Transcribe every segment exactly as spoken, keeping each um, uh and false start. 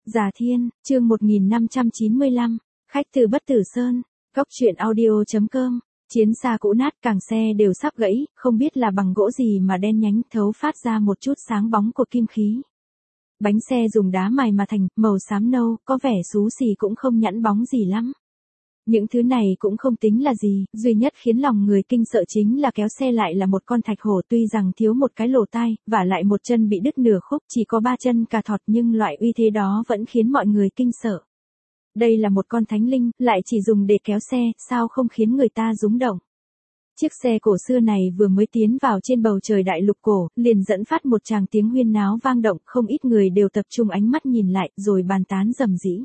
Già Thiên, chương một nghìn năm trăm chín mươi lăm, khách từ Bất Tử Sơn, góc truyện audio chấm com. Chiến xa cũ nát, càng xe đều sắp gãy, không biết là bằng gỗ gì mà đen nhánh thấu phát ra một chút sáng bóng của kim khí. Bánh xe dùng đá mài mà thành, màu xám nâu, có vẻ xú xì cũng không nhẵn bóng gì lắm. Những thứ này cũng không tính là gì, duy nhất khiến lòng người kinh sợ chính là kéo xe lại là một con thạch hổ, tuy rằng thiếu một cái lỗ tai, và lại một chân bị đứt nửa khúc, chỉ có ba chân cà thọt, nhưng loại uy thế đó vẫn khiến mọi người kinh sợ. Đây là một con thánh linh, lại chỉ dùng để kéo xe, sao không khiến người ta rúng động. Chiếc xe cổ xưa này vừa mới tiến vào trên bầu trời đại lục cổ, liền dẫn phát một tràng tiếng huyên náo vang động, không ít người đều tập trung ánh mắt nhìn lại, rồi bàn tán rầm rĩ.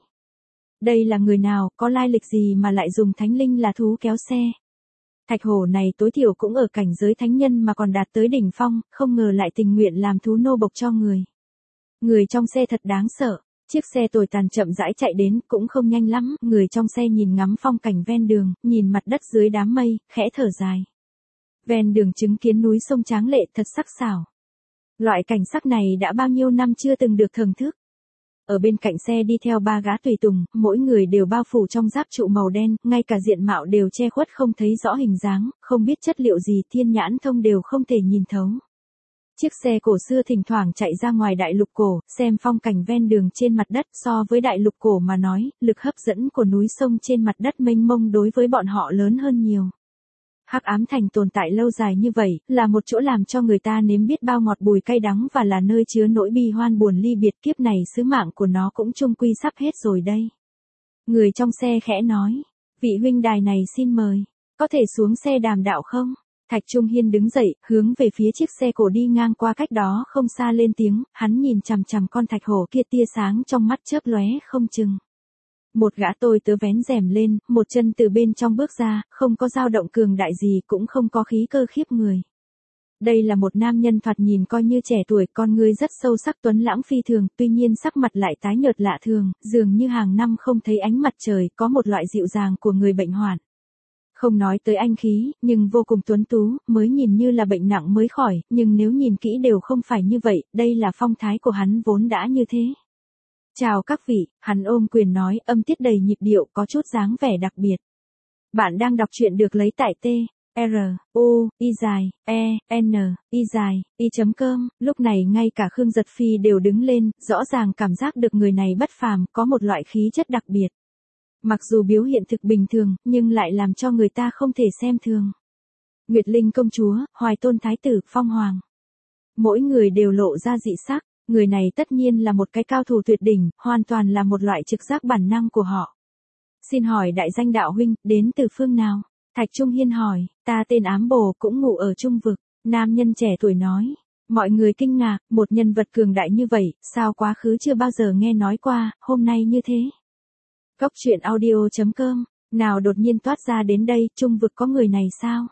Đây là người nào, có lai lịch gì mà lại dùng thánh linh là thú kéo xe? Thạch hổ này tối thiểu cũng ở cảnh giới thánh nhân mà còn đạt tới đỉnh phong, không ngờ lại tình nguyện làm thú nô bộc cho người. Người trong xe thật đáng sợ. Chiếc xe tồi tàn chậm rãi chạy đến, cũng không nhanh lắm, người trong xe nhìn ngắm phong cảnh ven đường, nhìn mặt đất dưới đám mây, khẽ thở dài. Ven đường chứng kiến núi sông tráng lệ thật sắc sảo. Loại cảnh sắc này đã bao nhiêu năm chưa từng được thưởng thức. Ở bên cạnh xe đi theo ba gã tùy tùng, mỗi người đều bao phủ trong giáp trụ màu đen, ngay cả diện mạo đều che khuất không thấy rõ hình dáng, không biết chất liệu gì, thiên nhãn thông đều không thể nhìn thấu. Chiếc xe cổ xưa thỉnh thoảng chạy ra ngoài đại lục cổ, xem phong cảnh ven đường trên mặt đất. So với đại lục cổ mà nói, lực hấp dẫn của núi sông trên mặt đất mênh mông đối với bọn họ lớn hơn nhiều. Hắc ám thành tồn tại lâu dài như vậy, là một chỗ làm cho người ta nếm biết bao ngọt bùi cay đắng, và là nơi chứa nỗi bi hoan buồn ly biệt. Kiếp này sứ mạng của nó cũng chung quy sắp hết rồi đây. Người trong xe khẽ nói, vị huynh đài này xin mời, có thể xuống xe đàm đạo không? Thạch Trung Hiên đứng dậy, hướng về phía chiếc xe cổ đi ngang qua cách đó không xa lên tiếng, hắn nhìn chằm chằm con thạch hổ kia, tia sáng trong mắt chớp lóe không chừng. Một gã tôi tớ vén rèm lên, một chân từ bên trong bước ra, không có dao động cường đại gì, cũng không có khí cơ khiếp người. Đây là một nam nhân thoạt nhìn coi như trẻ tuổi, con ngươi rất sâu sắc tuấn lãng phi thường, tuy nhiên sắc mặt lại tái nhợt lạ thường, dường như hàng năm không thấy ánh mặt trời, có một loại dịu dàng của người bệnh hoạn. Không nói tới anh khí, nhưng vô cùng tuấn tú, mới nhìn như là bệnh nặng mới khỏi, nhưng nếu nhìn kỹ đều không phải như vậy, đây là phong thái của hắn vốn đã như thế. Chào các vị, hắn ôm quyền nói, âm tiết đầy nhịp điệu, có chút dáng vẻ đặc biệt. Bạn đang đọc truyện được lấy tại T, R, U, Y dài, E, N, Y dài, Y chấm com. Lúc này ngay cả Khương Giật Phi đều đứng lên, rõ ràng cảm giác được người này bất phàm, có một loại khí chất đặc biệt. Mặc dù biểu hiện thực bình thường, nhưng lại làm cho người ta không thể xem thường. Nguyệt Linh công chúa, Hoài Tôn thái tử, Phong Hoàng. Mỗi người đều lộ ra dị sắc, người này tất nhiên là một cái cao thủ tuyệt đỉnh, hoàn toàn là một loại trực giác bản năng của họ. Xin hỏi đại danh đạo huynh, đến từ phương nào? Thạch Trung Hiên hỏi, ta tên Ám Bồ, cũng ngụ ở Trung Vực. Nam nhân trẻ tuổi nói. Mọi người kinh ngạc, một nhân vật cường đại như vậy, sao quá khứ chưa bao giờ nghe nói qua, hôm nay như thế. Góc truyện audio chấm com, nào đột nhiên toát ra đến đây, Trung Vực có người này sao?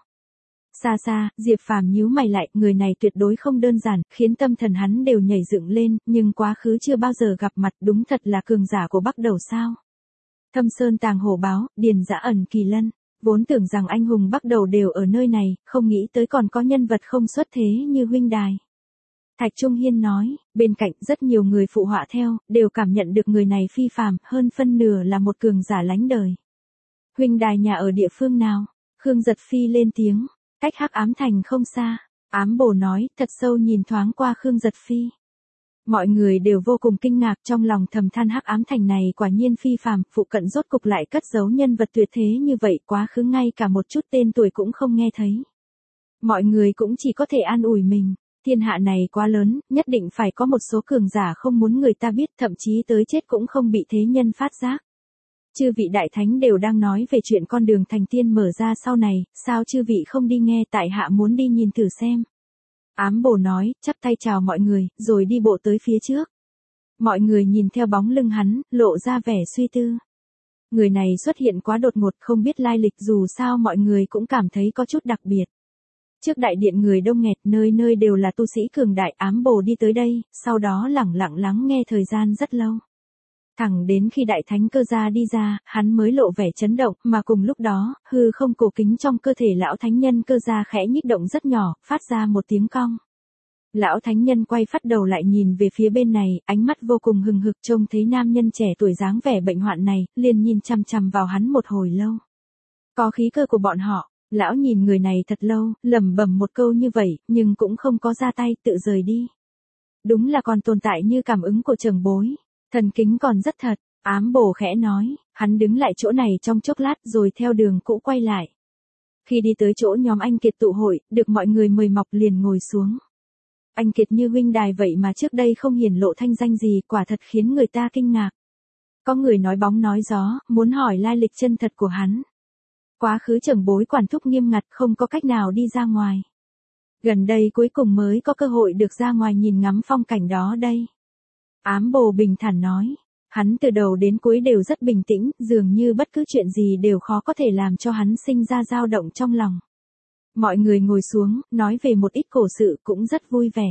Xa xa, Diệp Phàm nhíu mày lại, người này tuyệt đối không đơn giản, khiến tâm thần hắn đều nhảy dựng lên, nhưng quá khứ chưa bao giờ gặp mặt, đúng thật là cường giả của Bắc Đầu sao? Thâm Sơn Tàng Hổ Báo, Điền Dã ẩn Kỳ Lân, vốn tưởng rằng anh hùng Bắc Đầu đều ở nơi này, không nghĩ tới còn có nhân vật không xuất thế như huynh đài. Thạch Trung Hiên nói, bên cạnh rất nhiều người phụ họa theo, đều cảm nhận được người này phi phàm, hơn phân nửa là một cường giả lánh đời. Huynh đài nhà ở địa phương nào? Khương Giật Phi lên tiếng, cách Hắc Ám Thành không xa. Ám Bồ nói, thật sâu nhìn thoáng qua Khương Giật Phi. Mọi người đều vô cùng kinh ngạc, trong lòng thầm than Hắc Ám Thành này quả nhiên phi phàm, phụ cận rốt cục lại cất giấu nhân vật tuyệt thế như vậy, quá khứ ngay cả một chút tên tuổi cũng không nghe thấy. Mọi người cũng chỉ có thể an ủi mình. Thiên hạ này quá lớn, nhất định phải có một số cường giả không muốn người ta biết, thậm chí tới chết cũng không bị thế nhân phát giác. Chư vị đại thánh đều đang nói về chuyện con đường thành tiên mở ra sau này, sao chư vị không đi nghe, tại hạ muốn đi nhìn thử xem. Ám Bồ nói, chắp tay chào mọi người, rồi đi bộ tới phía trước. Mọi người nhìn theo bóng lưng hắn, lộ ra vẻ suy tư. Người này xuất hiện quá đột ngột, không biết lai lịch, dù sao mọi người cũng cảm thấy có chút đặc biệt. Trước đại điện người đông nghẹt, nơi nơi đều là tu sĩ cường đại. Ám Bồ đi tới đây, sau đó lẳng lặng lắng nghe thời gian rất lâu. Thẳng đến khi đại thánh Cơ Gia đi ra, hắn mới lộ vẻ chấn động, mà cùng lúc đó, hư không cổ kính trong cơ thể lão thánh nhân Cơ Gia khẽ nhích động rất nhỏ, phát ra một tiếng cong. Lão thánh nhân quay phát đầu lại nhìn về phía bên này, ánh mắt vô cùng hừng hực, trông thấy nam nhân trẻ tuổi dáng vẻ bệnh hoạn này, liền nhìn chằm chằm vào hắn một hồi lâu. Có khí cơ của bọn họ, lão nhìn người này thật lâu, lẩm bẩm một câu như vậy, nhưng cũng không có ra tay, tự rời đi. Đúng là còn tồn tại như cảm ứng của trưởng bối, thần kính còn rất thật. Ám bồ khẽ nói, hắn đứng lại chỗ này trong chốc lát rồi theo đường cũ quay lại. Khi đi tới chỗ nhóm anh Kiệt tụ hội, được mọi người mời mọc liền ngồi xuống. Anh Kiệt như huynh đài vậy mà trước đây không hiển lộ thanh danh gì, quả thật khiến người ta kinh ngạc. Có người nói bóng nói gió, muốn hỏi lai lịch chân thật của hắn. Quá khứ trưởng bối quản thúc nghiêm ngặt, không có cách nào đi ra ngoài. Gần đây cuối cùng mới có cơ hội được ra ngoài nhìn ngắm phong cảnh đó đây. Ám bồ bình thản nói. Hắn từ đầu đến cuối đều rất bình tĩnh, dường như bất cứ chuyện gì đều khó có thể làm cho hắn sinh ra dao động trong lòng. Mọi người ngồi xuống, nói về một ít cổ sự cũng rất vui vẻ.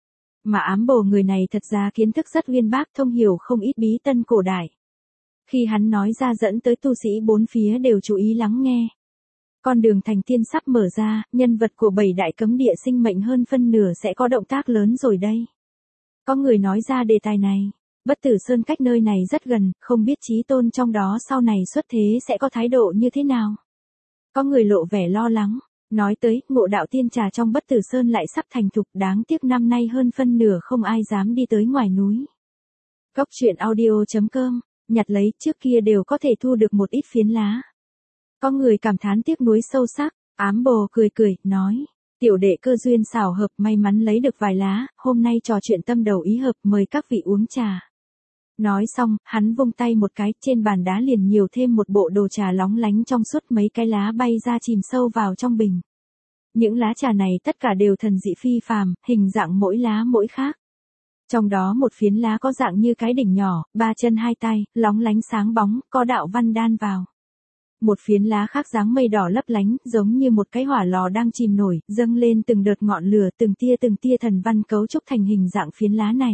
Mà ám bồ người này thật ra kiến thức rất uyên bác, thông hiểu không ít bí tân cổ đại. Khi hắn nói ra dẫn tới tu sĩ bốn phía đều chú ý lắng nghe. Con đường thành tiên sắp mở ra, nhân vật của bảy đại cấm địa sinh mệnh hơn phân nửa sẽ có động tác lớn rồi đây. Có người nói ra đề tài này. Bất Tử Sơn cách nơi này rất gần, không biết Chí Tôn trong đó sau này xuất thế sẽ có thái độ như thế nào. Có người lộ vẻ lo lắng, nói tới, ngộ đạo tiên trà trong Bất Tử Sơn lại sắp thành thục, đáng tiếc năm nay hơn phân nửa không ai dám đi tới ngoài núi. Góc truyện audio chấm com, nhặt lấy, trước kia đều có thể thu được một ít phiến lá. Có người cảm thán tiếc nuối sâu sắc, ám bồ cười cười, nói. Tiểu đệ cơ duyên xảo hợp may mắn lấy được vài lá, hôm nay trò chuyện tâm đầu ý hợp mời các vị uống trà. Nói xong, hắn vung tay một cái, trên bàn đá liền nhiều thêm một bộ đồ trà lóng lánh trong suốt, mấy cái lá bay ra chìm sâu vào trong bình. Những lá trà này tất cả đều thần dị phi phàm, hình dạng mỗi lá mỗi khác. Trong đó một phiến lá có dạng như cái đỉnh nhỏ, ba chân hai tay, lóng lánh sáng bóng, có đạo văn đan vào. Một phiến lá khác dáng mây đỏ lấp lánh, giống như một cái hỏa lò đang chìm nổi, dâng lên từng đợt ngọn lửa, từng tia từng tia thần văn cấu trúc thành hình dạng phiến lá này.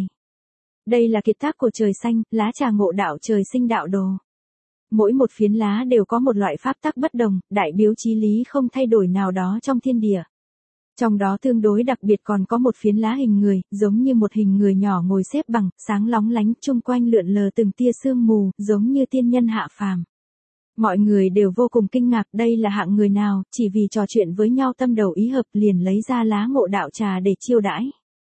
Đây là kiệt tác của trời xanh, lá trà ngộ đạo trời sinh đạo đồ. Mỗi một phiến lá đều có một loại pháp tắc bất đồng, đại biểu chí lý không thay đổi nào đó trong thiên địa. Trong đó tương đối đặc biệt còn có một phiến lá hình người, giống như một hình người nhỏ ngồi xếp bằng, sáng lóng lánh, chung quanh lượn lờ từng tia sương mù, giống như tiên nhân hạ phàm. Mọi người đều vô cùng kinh ngạc, đây là hạng người nào, chỉ vì trò chuyện với nhau tâm đầu ý hợp liền lấy ra lá ngộ đạo trà để chiêu đãi.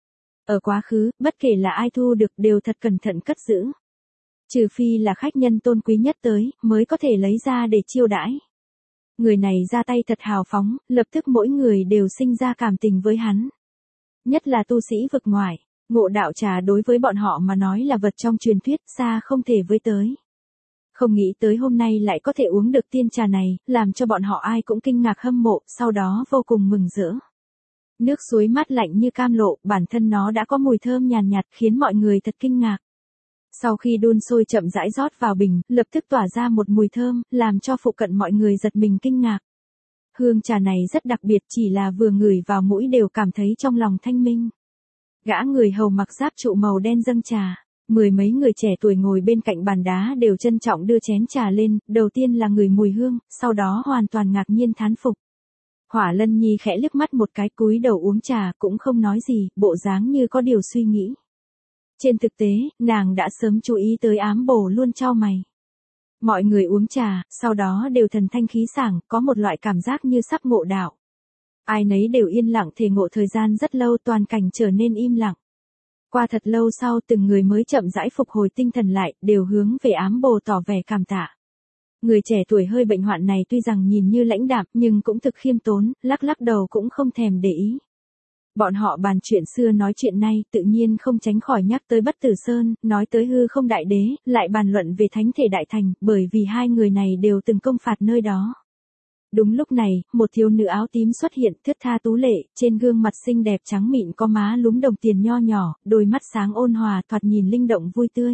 Ở quá khứ, bất kể là ai thu được đều thật cẩn thận cất giữ. Trừ phi là khách nhân tôn quý nhất tới, mới có thể lấy ra để chiêu đãi. Người này ra tay thật hào phóng, lập tức mỗi người đều sinh ra cảm tình với hắn. Nhất là tu sĩ vực ngoài, ngộ đạo trà đối với bọn họ mà nói là vật trong truyền thuyết, xa không thể với tới. Không nghĩ tới hôm nay lại có thể uống được tiên trà này, làm cho bọn họ ai cũng kinh ngạc hâm mộ, sau đó vô cùng mừng rỡ. Nước suối mát lạnh như cam lộ, bản thân nó đã có mùi thơm nhàn nhạt, nhạt khiến mọi người thật kinh ngạc. Sau khi đun sôi chậm rãi rót vào bình, lập tức tỏa ra một mùi thơm, làm cho phụ cận mọi người giật mình kinh ngạc. Hương trà này rất đặc biệt, chỉ là vừa ngửi vào mũi đều cảm thấy trong lòng thanh minh. Gã người hầu mặc giáp trụ màu đen dâng trà. Mười mấy người trẻ tuổi ngồi bên cạnh bàn đá đều trân trọng đưa chén trà lên, đầu tiên là người mùi hương, sau đó hoàn toàn ngạc nhiên thán phục. Hỏa Lân Nhi khẽ liếc mắt một cái, cúi đầu uống trà, cũng không nói gì, bộ dáng như có điều suy nghĩ. Trên thực tế, nàng đã sớm chú ý tới ám bồ luôn chau mày. Mọi người uống trà, sau đó đều thần thanh khí sảng, có một loại cảm giác như sắp ngộ đạo. Ai nấy đều yên lặng thể ngộ, thời gian rất lâu toàn cảnh trở nên im lặng. Qua thật lâu sau từng người mới chậm rãi phục hồi tinh thần lại, đều hướng về ám bồ tỏ vẻ cảm tạ. Người trẻ tuổi hơi bệnh hoạn này tuy rằng nhìn như lãnh đạm nhưng cũng thực khiêm tốn, lắc lắc đầu cũng không thèm để ý. Bọn họ bàn chuyện xưa nói chuyện nay, tự nhiên không tránh khỏi nhắc tới Bất Tử Sơn, nói tới hư không đại đế, lại bàn luận về thánh thể đại thành, bởi vì hai người này đều từng công phạt nơi đó. Đúng lúc này, một thiếu nữ áo tím xuất hiện, thướt tha tú lệ, trên gương mặt xinh đẹp trắng mịn có má lúm đồng tiền nho nhỏ, đôi mắt sáng ôn hòa, thoạt nhìn linh động vui tươi.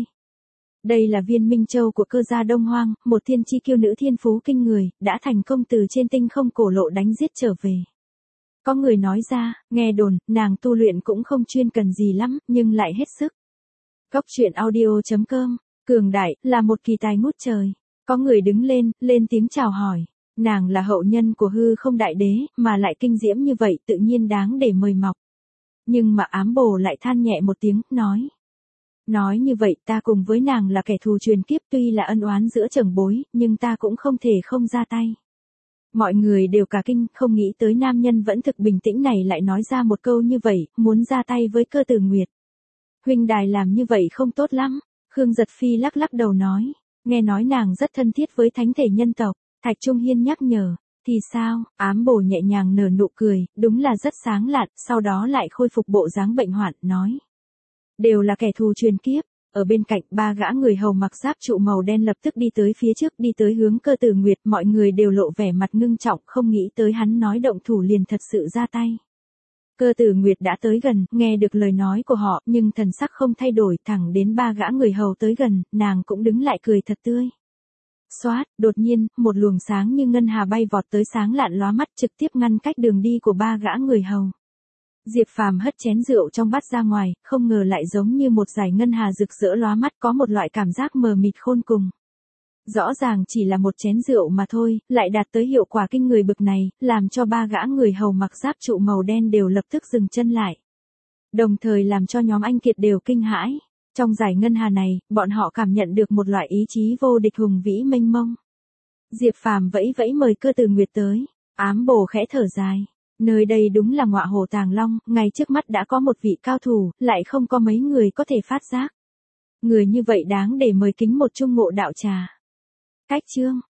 Đây là Viên Minh Châu của Cơ gia Đông Hoang, một thiên chi kiêu nữ thiên phú kinh người, đã thành công từ trên tinh không cổ lộ đánh giết trở về. Có người nói ra, nghe đồn, nàng tu luyện cũng không chuyên cần gì lắm, nhưng lại hết sức. Góc truyện audio chấm com, cường đại, là một kỳ tài ngút trời. Có người đứng lên, lên tiếng chào hỏi. Nàng là hậu nhân của hư không đại đế, mà lại kinh diễm như vậy tự nhiên đáng để mời mọc. Nhưng mà ám bồ lại than nhẹ một tiếng, nói. Nói như vậy ta cùng với nàng là kẻ thù truyền kiếp, tuy là ân oán giữa trưởng bối, nhưng ta cũng không thể không ra tay. Mọi người đều cả kinh, không nghĩ tới nam nhân vẫn thực bình tĩnh này lại nói ra một câu như vậy, muốn ra tay với Cơ Tử Nguyệt. Huynh đài làm như vậy không tốt lắm, Khương Giật Phi lắc lắc đầu nói, nghe nói nàng rất thân thiết với thánh thể nhân tộc, Thạch Trung Hiên nhắc nhở, thì sao, ám bồ nhẹ nhàng nở nụ cười, đúng là rất sáng lạn, sau đó lại khôi phục bộ dáng bệnh hoạn, nói. Đều là kẻ thù truyền kiếp, ở bên cạnh ba gã người hầu mặc giáp trụ màu đen lập tức đi tới phía trước, đi tới hướng Cơ Tử Nguyệt, mọi người đều lộ vẻ mặt ngưng trọng, không nghĩ tới hắn nói động thủ liền thật sự ra tay. Cơ Tử Nguyệt đã tới gần, nghe được lời nói của họ, nhưng thần sắc không thay đổi, thẳng đến ba gã người hầu tới gần, nàng cũng đứng lại cười thật tươi. Xoát, đột nhiên, một luồng sáng như ngân hà bay vọt tới sáng lạn lóa mắt trực tiếp ngăn cách đường đi của ba gã người hầu. Diệp Phàm hất chén rượu trong bát ra ngoài, không ngờ lại giống như một dải ngân hà rực rỡ lóa mắt, có một loại cảm giác mờ mịt khôn cùng. Rõ ràng chỉ là một chén rượu mà thôi, lại đạt tới hiệu quả kinh người bực này, làm cho ba gã người hầu mặc giáp trụ màu đen đều lập tức dừng chân lại. Đồng thời làm cho nhóm anh Kiệt đều kinh hãi. Trong dải ngân hà này, bọn họ cảm nhận được một loại ý chí vô địch hùng vĩ mênh mông. Diệp Phàm vẫy vẫy mời Cơ Tử Nguyệt tới, ám bồ khẽ thở dài. Nơi đây đúng là ngọa hồ tàng long, ngay trước mắt đã có một vị cao thủ, lại không có mấy người có thể phát giác. Người như vậy đáng để mời kính một chung ngộ đạo trà. Cách chương